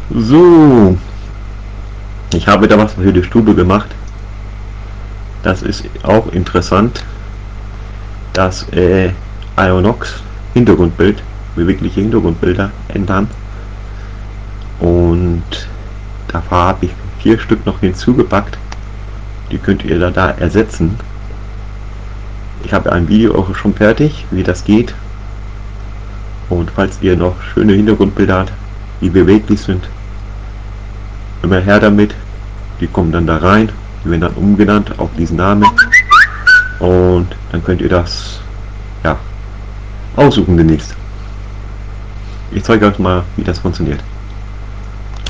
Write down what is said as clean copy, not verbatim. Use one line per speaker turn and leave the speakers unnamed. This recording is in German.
So, ich habe da was für die Stube gemacht. Das ist auch interessant. Das Ionox Hintergrundbild, bewegliche Hintergrundbilder ändern. Und da habe ich 4 Stück noch hinzugepackt. Die könnt ihr da ersetzen. Ich habe ein Video auch schon fertig, wie das geht. Und falls ihr noch schöne Hintergrundbilder habt, die beweglich sind, immer her damit. Die kommen dann da rein, die werden dann umgenannt auf diesen Namen. Und dann könnt ihr das ja aussuchen demnächst. Ich zeige euch mal, wie das funktioniert.